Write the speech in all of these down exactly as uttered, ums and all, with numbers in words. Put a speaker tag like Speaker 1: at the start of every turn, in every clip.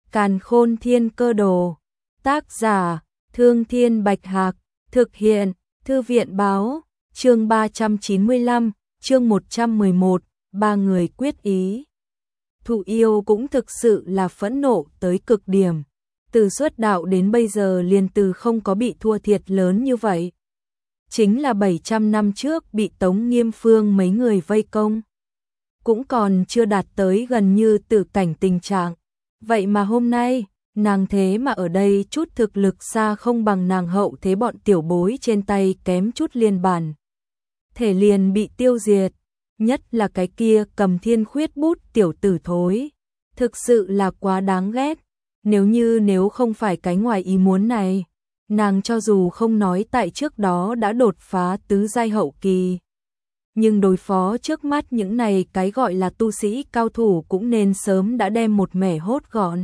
Speaker 1: Càn Khôn Thiên Cơ Đồ. Tác giả: Thương Thiên Bạch Hạc. Thực hiện: Thư viện Báo. Chương ba trăm chín mươi lăm, chương một trăm mười một, ba người quyết ý. Thụ Yêu cũng thực sự là phẫn nộ tới cực điểm. Từ xuất đạo đến bây giờ liền từ không có bị thua thiệt lớn như vậy. Chính là bảy trăm năm trước bị Tống Nghiêm Phương mấy người vây công. Cũng còn chưa đạt tới gần như tử cảnh tình trạng. Vậy mà hôm nay, nàng thế mà ở đây chút thực lực xa không bằng nàng hậu thế bọn tiểu bối trên tay kém chút liên bản. Thể liền bị tiêu diệt, nhất là cái kia cầm thiên khuyết bút tiểu tử thối. Thực sự là quá đáng ghét, nếu như nếu không phải cái ngoài ý muốn này, nàng cho dù không nói tại trước đó đã đột phá tứ giai hậu kỳ. Nhưng đối phó trước mắt những này cái gọi là tu sĩ cao thủ cũng nên sớm đã đem một mẻ hốt gọn.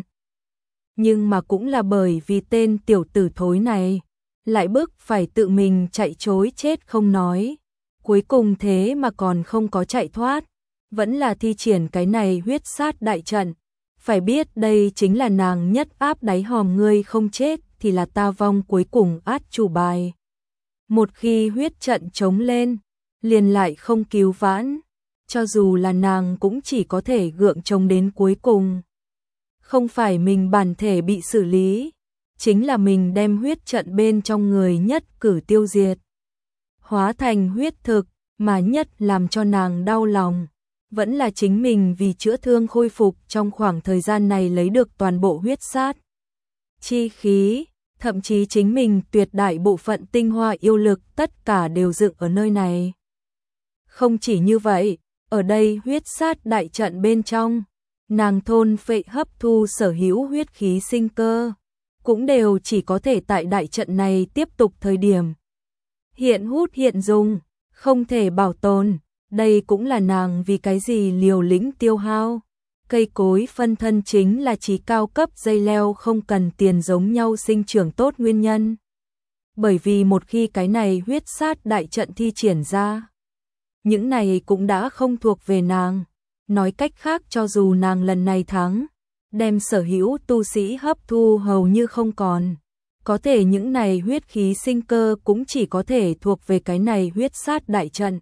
Speaker 1: Nhưng mà cũng là bởi vì tên tiểu tử thối này, lại bức phải tự mình chạy chối chết không nói. Cuối cùng thế mà còn không có chạy thoát, vẫn là thi triển cái này huyết sát đại trận. Phải biết đây chính là nàng nhất áp đáy hòm, ngươi không chết thì là ta vong cuối cùng át chủ bài. Một khi huyết trận chống lên, liền lại không cứu vãn, cho dù là nàng cũng chỉ có thể gượng chống đến cuối cùng. Không phải mình bản thể bị xử lý, chính là mình đem huyết trận bên trong người nhất cử tiêu diệt, hóa thành huyết thực, mà nhất làm cho nàng đau lòng, vẫn là chính mình vì chữa thương khôi phục trong khoảng thời gian này lấy được toàn bộ huyết sát chi khí, thậm chí chính mình tuyệt đại bộ phận tinh hoa yêu lực tất cả đều dựng ở nơi này. Không chỉ như vậy, ở đây huyết sát đại trận bên trong, nàng thôn phệ hấp thu sở hữu huyết khí sinh cơ, cũng đều chỉ có thể tại đại trận này tiếp tục thời điểm hiện hút hiện dùng, không thể bảo tồn. Đây cũng là nàng vì cái gì liều lĩnh tiêu hao. Cây cối phân thân chính là trí cao cấp dây leo không cần tiền giống nhau sinh trưởng tốt nguyên nhân. Bởi vì một khi cái này huyết sát đại trận thi triển ra, những này cũng đã không thuộc về nàng. Nói cách khác, cho dù nàng lần này thắng, đem sở hữu tu sĩ hấp thu hầu như không còn, có thể những này huyết khí sinh cơ cũng chỉ có thể thuộc về cái này huyết sát đại trận.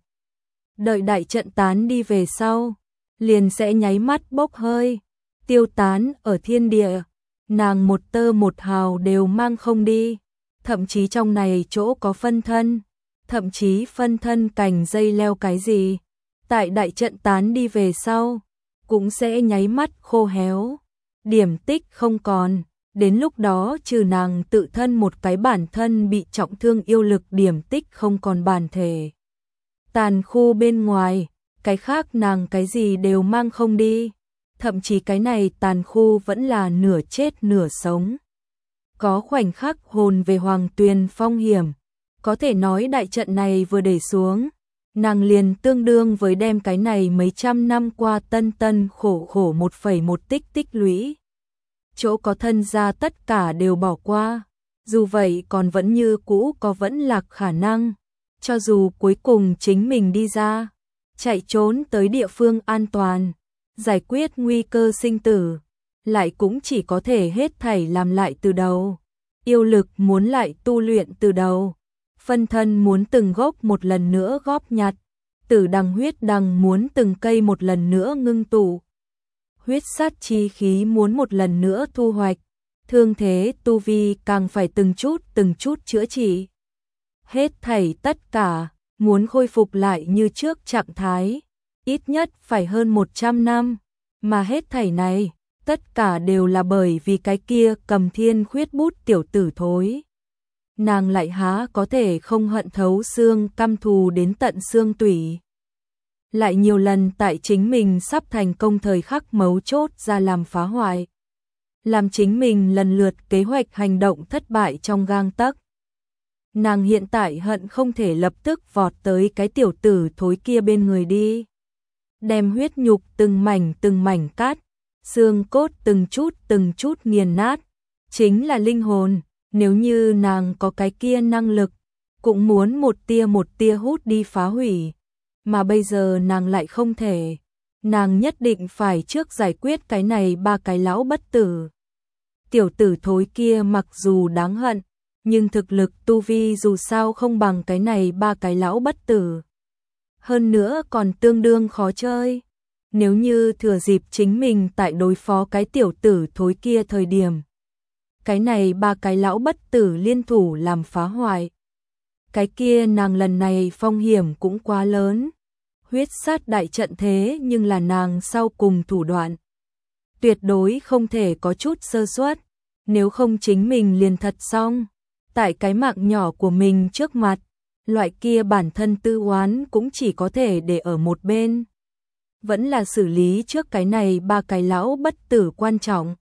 Speaker 1: Đợi đại trận tán đi về sau, liền sẽ nháy mắt bốc hơi, tiêu tán ở thiên địa, nàng một tơ một hào đều mang không đi, thậm chí trong này chỗ có phân thân, thậm chí phân thân cành dây leo cái gì, tại đại trận tán đi về sau, cũng sẽ nháy mắt khô héo, điểm tích không còn. Đến lúc đó trừ nàng tự thân một cái bản thân bị trọng thương yêu lực điểm tích không còn bản thể tàn khu bên ngoài, cái khác nàng cái gì đều mang không đi, thậm chí cái này tàn khu vẫn là nửa chết nửa sống. Có khoảnh khắc hồn về Hoàng Tuyền phong hiểm, có thể nói đại trận này vừa để xuống, nàng liền tương đương với đem cái này mấy trăm năm qua tân tân khổ khổ một phẩy một tích tích lũy. Chỗ có thân ra tất cả đều bỏ qua, dù vậy còn vẫn như cũ có vẫn lạc khả năng. Cho dù cuối cùng chính mình đi ra, chạy trốn tới địa phương an toàn, giải quyết nguy cơ sinh tử, lại cũng chỉ có thể hết thảy làm lại từ đầu. Yêu lực muốn lại tu luyện từ đầu, phân thân muốn từng gốc một lần nữa góp nhặt, tử đằng huyết đằng muốn từng cây một lần nữa ngưng tụ, huyết sát chi khí muốn một lần nữa thu hoạch, thương thế tu vi càng phải từng chút từng chút chữa trị. Hết thảy tất cả, muốn khôi phục lại như trước trạng thái, ít nhất phải hơn một trăm năm, mà hết thảy này, tất cả đều là bởi vì cái kia cầm thiên khuyết bút tiểu tử thối. Nàng lại há có thể không hận thấu xương, căm thù đến tận xương tủy. Lại nhiều lần tại chính mình sắp thành công thời khắc mấu chốt ra làm phá hoại, làm chính mình lần lượt kế hoạch hành động thất bại trong gang tấc. Nàng hiện tại hận không thể lập tức vọt tới cái tiểu tử thối kia bên người đi, đem huyết nhục từng mảnh từng mảnh cắt, xương cốt từng chút từng chút nghiền nát, chính là linh hồn, nếu như nàng có cái kia năng lực, cũng muốn một tia một tia hút đi phá hủy, mà bây giờ nàng lại không thể, nàng nhất định phải trước giải quyết cái này ba cái lão bất tử. tiểu tử thối kia mặc dù đáng hận, nhưng thực lực tu vi dù sao không bằng cái này ba cái lão bất tử. Hơn nữa còn tương đương khó chơi. Nếu như thừa dịp chính mình tại đối phó cái tiểu tử thối kia thời điểm, cái này ba cái lão bất tử liên thủ làm phá hoại, cái kia nàng lần này phong hiểm cũng quá lớn. Huyết sát đại trận thế nhưng là nàng sau cùng thủ đoạn, tuyệt đối không thể có chút sơ suất, nếu không chính mình liền thật xong. Tại cái mạng nhỏ của mình trước mặt, loại kia bản thân tư oán cũng chỉ có thể để ở một bên. Vẫn là xử lý trước cái này ba cái lão bất tử quan trọng.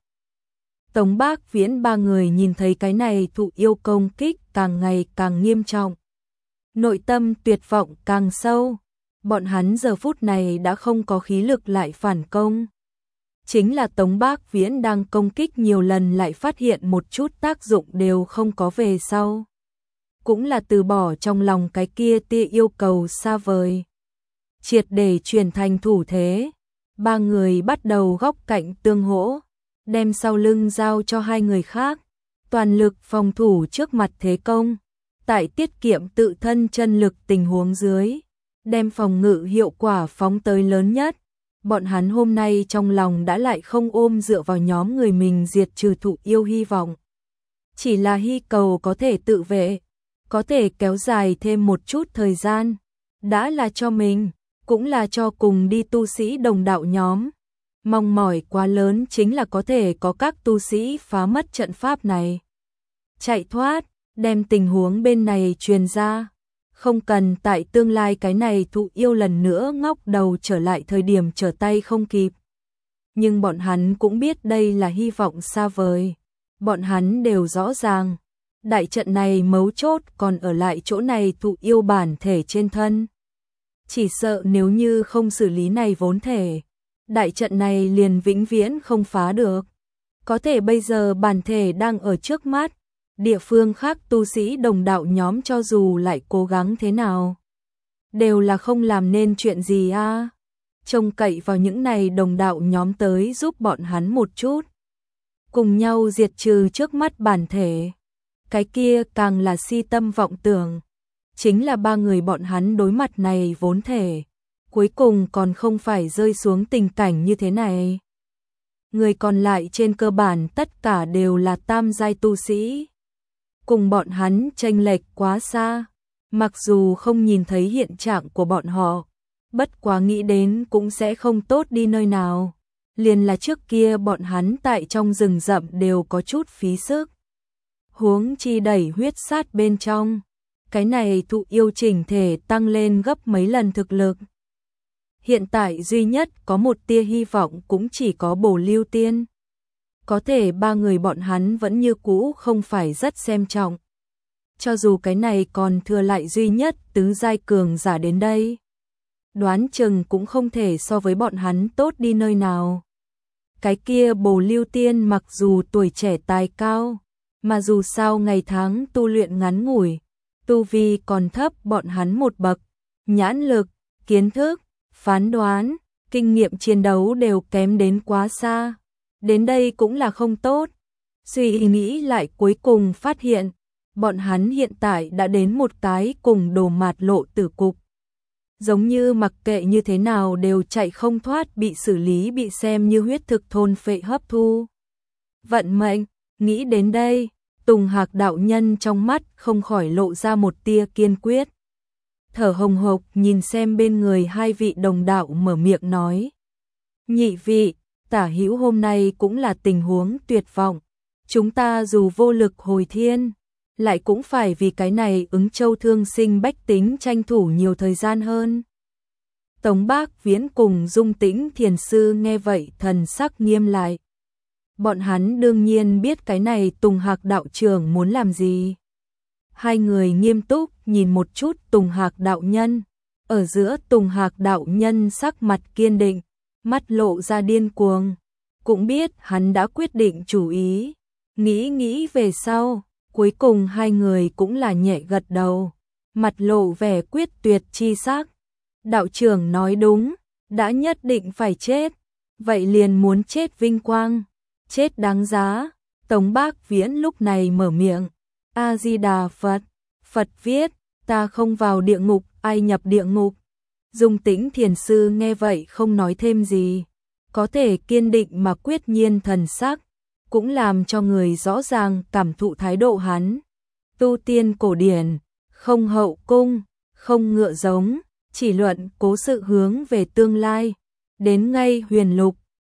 Speaker 1: Tống Bác Viễn ba người nhìn thấy cái này thụ yêu công kích càng ngày càng nghiêm trọng. Nội tâm tuyệt vọng càng sâu. Bọn hắn giờ phút này đã không có khí lực lại phản công. Chính là Tống Bác Viễn đang công kích nhiều lần lại phát hiện một chút tác dụng đều không có về sau. Cũng là từ bỏ trong lòng cái kia tia yêu cầu xa vời. Triệt để chuyển thành thủ thế. Ba người bắt đầu góc cạnh tương hỗ, đem sau lưng giao cho hai người khác, toàn lực phòng thủ trước mặt thế công. Tại tiết kiệm tự thân chân lực tình huống dưới, đem phòng ngự hiệu quả phóng tới lớn nhất. Bọn hắn hôm nay trong lòng đã lại không ôm dựa vào nhóm người mình diệt trừ thụ yêu hy vọng. Chỉ là hy cầu có thể tự vệ, có thể kéo dài thêm một chút thời gian. Đã là cho mình, cũng là cho cùng đi tu sĩ đồng đạo nhóm. Mong mỏi quá lớn chính là có thể có các tu sĩ phá mất trận pháp này, chạy thoát, đem tình huống bên này truyền ra. Không cần tại tương lai cái này thụ yêu lần nữa ngóc đầu trở lại thời điểm trở tay không kịp. Nhưng bọn hắn cũng biết đây là hy vọng xa vời. Bọn hắn đều rõ ràng, đại trận này mấu chốt còn ở lại chỗ này thụ yêu bản thể trên thân. Chỉ sợ nếu như không xử lý này vốn thể, đại trận này liền vĩnh viễn không phá được. Có thể bây giờ bản thể đang ở trước mắt, địa phương khác tu sĩ đồng đạo nhóm cho dù lại cố gắng thế nào, đều là không làm nên chuyện gì a. À. Trông cậy vào những này đồng đạo nhóm tới giúp bọn hắn một chút, cùng nhau diệt trừ trước mắt bản thể. Cái kia càng là si tâm vọng tưởng. Chính là ba người bọn hắn đối mặt này vốn thể, cuối cùng còn không phải rơi xuống tình cảnh như thế này. Người còn lại trên cơ bản tất cả đều là tam giai tu sĩ. Cùng bọn hắn chênh lệch quá xa, mặc dù không nhìn thấy hiện trạng của bọn họ, bất quá nghĩ đến cũng sẽ không tốt đi nơi nào. Liền là trước kia bọn hắn tại trong rừng rậm đều có chút phí sức. Huống chi đẩy huyết sát bên trong, cái này thụ yêu chỉnh thể tăng lên gấp mấy lần thực lực. Hiện tại duy nhất có một tia hy vọng cũng chỉ có Bổ Lưu Tiên. Có thể ba người bọn hắn vẫn như cũ không phải rất xem trọng. Cho dù cái này còn thừa lại duy nhất tứ giai cường giả đến đây, đoán chừng cũng không thể so với bọn hắn tốt đi nơi nào. Cái kia Bổ Lưu Tiên mặc dù tuổi trẻ tài cao, mà dù sao ngày tháng tu luyện ngắn ngủi, tu vi còn thấp bọn hắn một bậc, nhãn lực, kiến thức, phán đoán, kinh nghiệm chiến đấu đều kém đến quá xa. Đến đây cũng là không tốt. Suy nghĩ lại cuối cùng phát hiện, bọn hắn hiện tại đã đến một cái cùng đồ mạt lộ tử cục. Giống như mặc kệ như thế nào đều chạy không thoát, bị xử lý, bị xem như huyết thực thôn phệ hấp thu. Vận mệnh, nghĩ đến đây, Tùng Hạc đạo nhân trong mắt không khỏi lộ ra một tia kiên quyết. Thở hồng hộc nhìn xem bên người hai vị đồng đạo mở miệng nói. Nhị vị, Tả Hữu hôm nay cũng là tình huống tuyệt vọng. Chúng ta dù vô lực hồi thiên, lại cũng phải vì cái này Ứng Châu thương sinh bách tính tranh thủ nhiều thời gian hơn. Tống Bác Viễn cùng Dung Tĩnh thiền sư nghe vậy thần sắc nghiêm lại. Bọn hắn đương nhiên biết cái này Tùng Hạc đạo trưởng muốn làm gì. Hai người nghiêm túc nhìn một chút Tùng Hạc đạo nhân. Ở giữa Tùng Hạc đạo nhân sắc mặt kiên định, mắt lộ ra điên cuồng. Cũng biết hắn đã quyết định chủ ý. Nghĩ nghĩ về sau, cuối cùng hai người cũng là nhẹ gật đầu. Mặt lộ vẻ quyết tuyệt chi sắc. Đạo trưởng nói đúng, đã nhất định phải chết. Vậy liền muốn chết vinh quang, chết đáng giá. Tống Bác Viễn lúc này mở miệng, A-di-đà Phật, Phật viết, ta không vào địa ngục, ai nhập địa ngục. Dung Tĩnh Thiền Sư nghe vậy không nói thêm gì, có thể kiên định mà quyết nhiên thần sắc, cũng làm cho người rõ ràng cảm thụ thái độ hắn. Tu tiên cổ điển, không hậu cung, không ngựa giống, chỉ luận cố sự hướng về tương lai. Đến ngay huyền lục,